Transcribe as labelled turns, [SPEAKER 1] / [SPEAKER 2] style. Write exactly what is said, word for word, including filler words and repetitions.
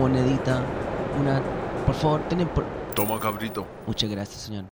[SPEAKER 1] monedita, una... Por favor, tienen por...
[SPEAKER 2] Toma, cabrito.
[SPEAKER 1] Muchas gracias, señor.